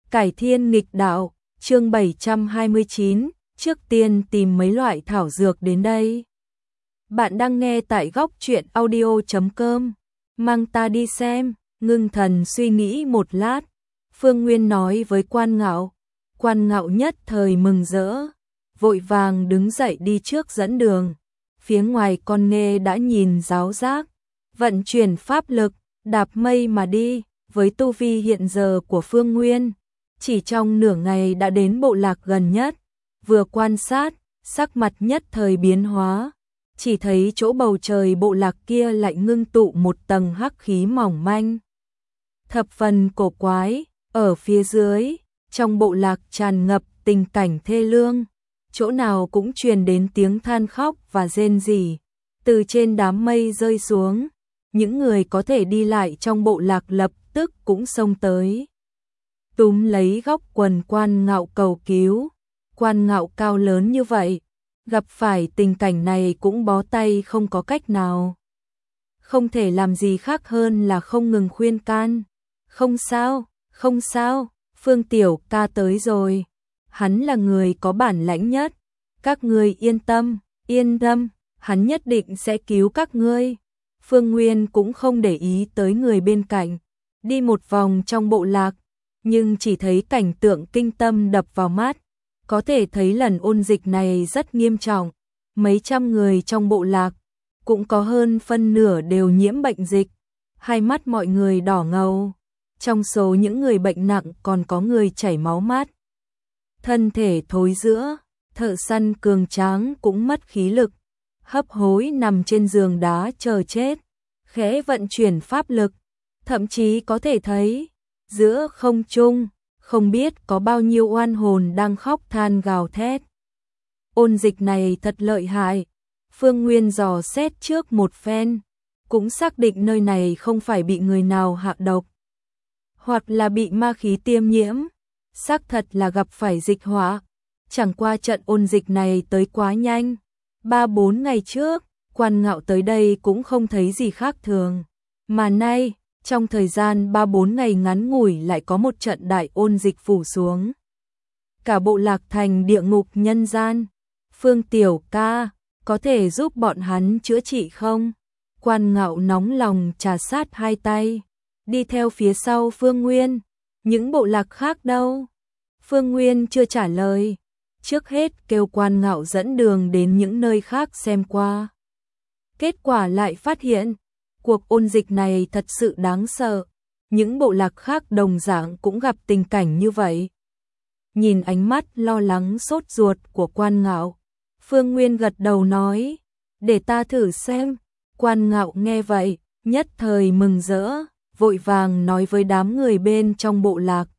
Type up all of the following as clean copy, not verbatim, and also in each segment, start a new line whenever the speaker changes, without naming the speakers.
Cải thiên nghịch đạo, chương 729, trước tiên tìm mấy loại thảo dược đến đây. Bạn đang nghe tại góc truyện audio.com, mang ta đi xem. Ngưng thần suy nghĩ một lát, Phương Nguyên nói với Quan Ngạo. Quan Ngạo nhất thời mừng rỡ, vội vàng đứng dậy đi trước dẫn đường. Phía ngoài con nghê đã nhìn giáo giác, vận chuyển pháp lực, đạp mây mà đi. Với tu vi hiện giờ của Phương Nguyên, chỉ trong nửa ngày đã đến bộ lạc gần nhất. Vừa quan sát, sắc mặt nhất thời biến hóa, chỉ thấy chỗ bầu trời bộ lạc kia lại ngưng tụ một tầng hắc khí mỏng manh, thập phần cổ quái. Ở phía dưới, trong bộ lạc tràn ngập tình cảnh thê lương, chỗ nào cũng truyền đến tiếng than khóc và rên rỉ. Từ trên đám mây rơi xuống, những người có thể đi lại trong bộ lạc lập tức cũng xông tới, túm lấy góc quần Quan Ngạo cầu cứu. Quan Ngạo cao lớn như vậy, gặp phải tình cảnh này cũng bó tay không có cách nào. Không thể làm gì khác hơn là không ngừng khuyên can. Không sao, Phương tiểu ca tới rồi. Hắn là người có bản lãnh nhất. Các ngươi yên tâm, hắn nhất định sẽ cứu các ngươi. Phương Nguyên cũng không để ý tới người bên cạnh, đi một vòng trong bộ lạc, nhưng chỉ thấy cảnh tượng kinh tâm đập vào mắt. Có thể thấy lần ôn dịch này rất nghiêm trọng, mấy trăm người trong bộ lạc, cũng có hơn phân nửa đều nhiễm bệnh dịch. Hai mắt mọi người đỏ ngầu, trong số những người bệnh nặng còn có người chảy máu mắt. Thân thể thối rữa, thợ săn cường tráng cũng mất khí lực, hấp hối nằm trên giường đá chờ chết, khẽ vận chuyển pháp lực, thậm chí có thể thấy giữa không trung không biết có bao nhiêu oan hồn đang khóc than gào thét. Ôn dịch này thật lợi hại. Phương Nguyên dò xét trước một phen, cũng xác định nơi này không phải bị người nào hạ độc, hoặc là bị ma khí tiêm nhiễm, xác thật là gặp phải dịch họa. Chẳng qua trận ôn dịch này tới quá nhanh, 3-4 ngày trước, Quan Ngạo tới đây cũng không thấy gì khác thường, mà nay, trong thời gian 3-4 ngày ngắn ngủi lại có một trận đại ôn dịch phủ xuống. Cả bộ lạc thành địa ngục nhân gian. Phương tiểu ca, có thể giúp bọn hắn chữa trị không? Quan Ngạo nóng lòng trà sát hai tay, đi theo phía sau Phương Nguyên. Những bộ lạc khác đâu? Phương Nguyên chưa trả lời, trước hết kêu Quan Ngạo dẫn đường đến những nơi khác xem qua. Kết quả lại phát hiện, cuộc ôn dịch này thật sự đáng sợ. Những bộ lạc khác đồng dạng cũng gặp tình cảnh như vậy. Nhìn ánh mắt lo lắng sốt ruột của Quan Ngạo, Phương Nguyên gật đầu nói, để ta thử xem. Quan Ngạo nghe vậy, nhất thời mừng rỡ, vội vàng nói với đám người bên trong bộ lạc,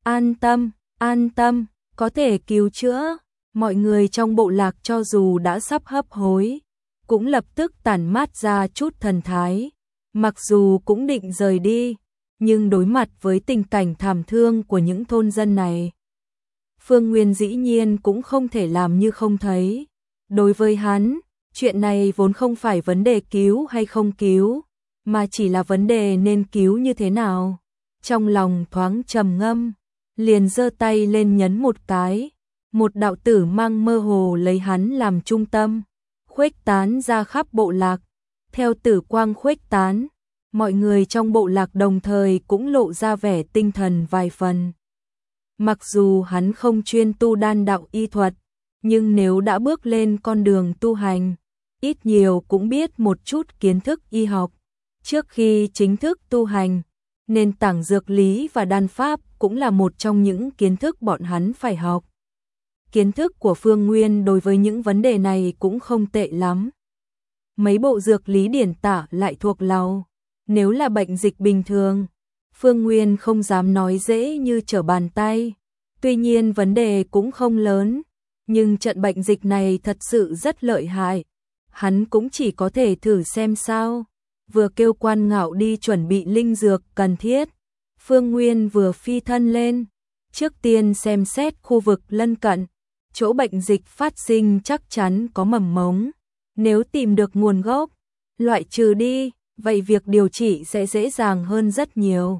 an tâm, có thể cứu chữa. Mọi người trong bộ lạc cho dù đã sắp hấp hối, cũng lập tức tản mát ra chút thần thái. Mặc dù cũng định rời đi, nhưng đối mặt với tình cảnh thảm thương của những thôn dân này, Phương Nguyên dĩ nhiên cũng không thể làm như không thấy. Đối với hắn, chuyện này vốn không phải vấn đề cứu hay không cứu, mà chỉ là vấn đề nên cứu như thế nào. Trong lòng thoáng trầm ngâm, liền giơ tay lên nhấn một cái, một đạo tử mang mơ hồ lấy hắn làm trung tâm, khuếch tán ra khắp bộ lạc. Theo tử quang khuếch tán, mọi người trong bộ lạc đồng thời cũng lộ ra vẻ tinh thần vài phần. Mặc dù hắn không chuyên tu đan đạo y thuật, nhưng nếu đã bước lên con đường tu hành, ít nhiều cũng biết một chút kiến thức y học. Trước khi chính thức tu hành, nền tảng dược lý và đan pháp cũng là một trong những kiến thức bọn hắn phải học. Kiến thức của Phương Nguyên đối với những vấn đề này cũng không tệ lắm. Mấy bộ dược lý điển tả lại thuộc lòng. Nếu là bệnh dịch bình thường, Phương Nguyên không dám nói dễ như trở bàn tay. Tuy nhiên vấn đề cũng không lớn, nhưng trận bệnh dịch này thật sự rất lợi hại. Hắn cũng chỉ có thể thử xem sao. Vừa kêu Quan Ngạo đi chuẩn bị linh dược cần thiết, Phương Nguyên vừa phi thân lên, trước tiên xem xét khu vực lân cận. Chỗ bệnh dịch phát sinh chắc chắn có mầm mống. Nếu tìm được nguồn gốc, loại trừ đi, vậy việc điều trị sẽ dễ dàng hơn rất nhiều.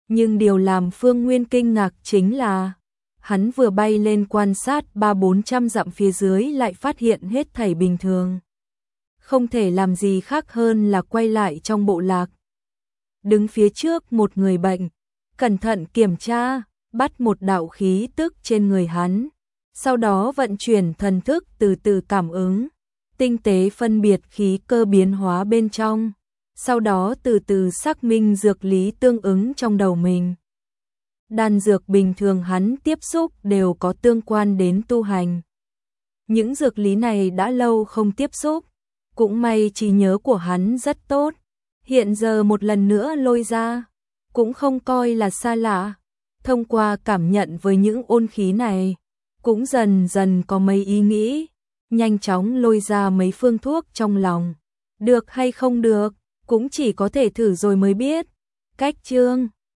Nhưng điều làm Phương Nguyên kinh ngạc chính là hắn vừa bay lên quan sát 300-400 dặm phía dưới lại phát hiện hết thảy bình thường. Không thể làm gì khác hơn là quay lại trong bộ lạc. Đứng phía trước một người bệnh, cẩn thận kiểm tra, bắt một đạo khí tức trên người hắn. Sau đó vận chuyển thần thức từ từ cảm ứng, tinh tế phân biệt khí cơ biến hóa bên trong. Sau đó từ từ xác minh dược lý tương ứng trong đầu mình. Đan dược bình thường hắn tiếp xúc đều có tương quan đến tu hành. Những dược lý này đã lâu không tiếp xúc, cũng may trí nhớ của hắn rất tốt. Hiện giờ một lần nữa lôi ra, cũng không coi là xa lạ. Thông qua cảm nhận với những ôn khí này, cũng dần dần có mấy ý nghĩ, nhanh chóng lôi ra mấy phương thuốc trong lòng. Được hay không được, cũng chỉ có thể thử rồi mới biết. Cách chương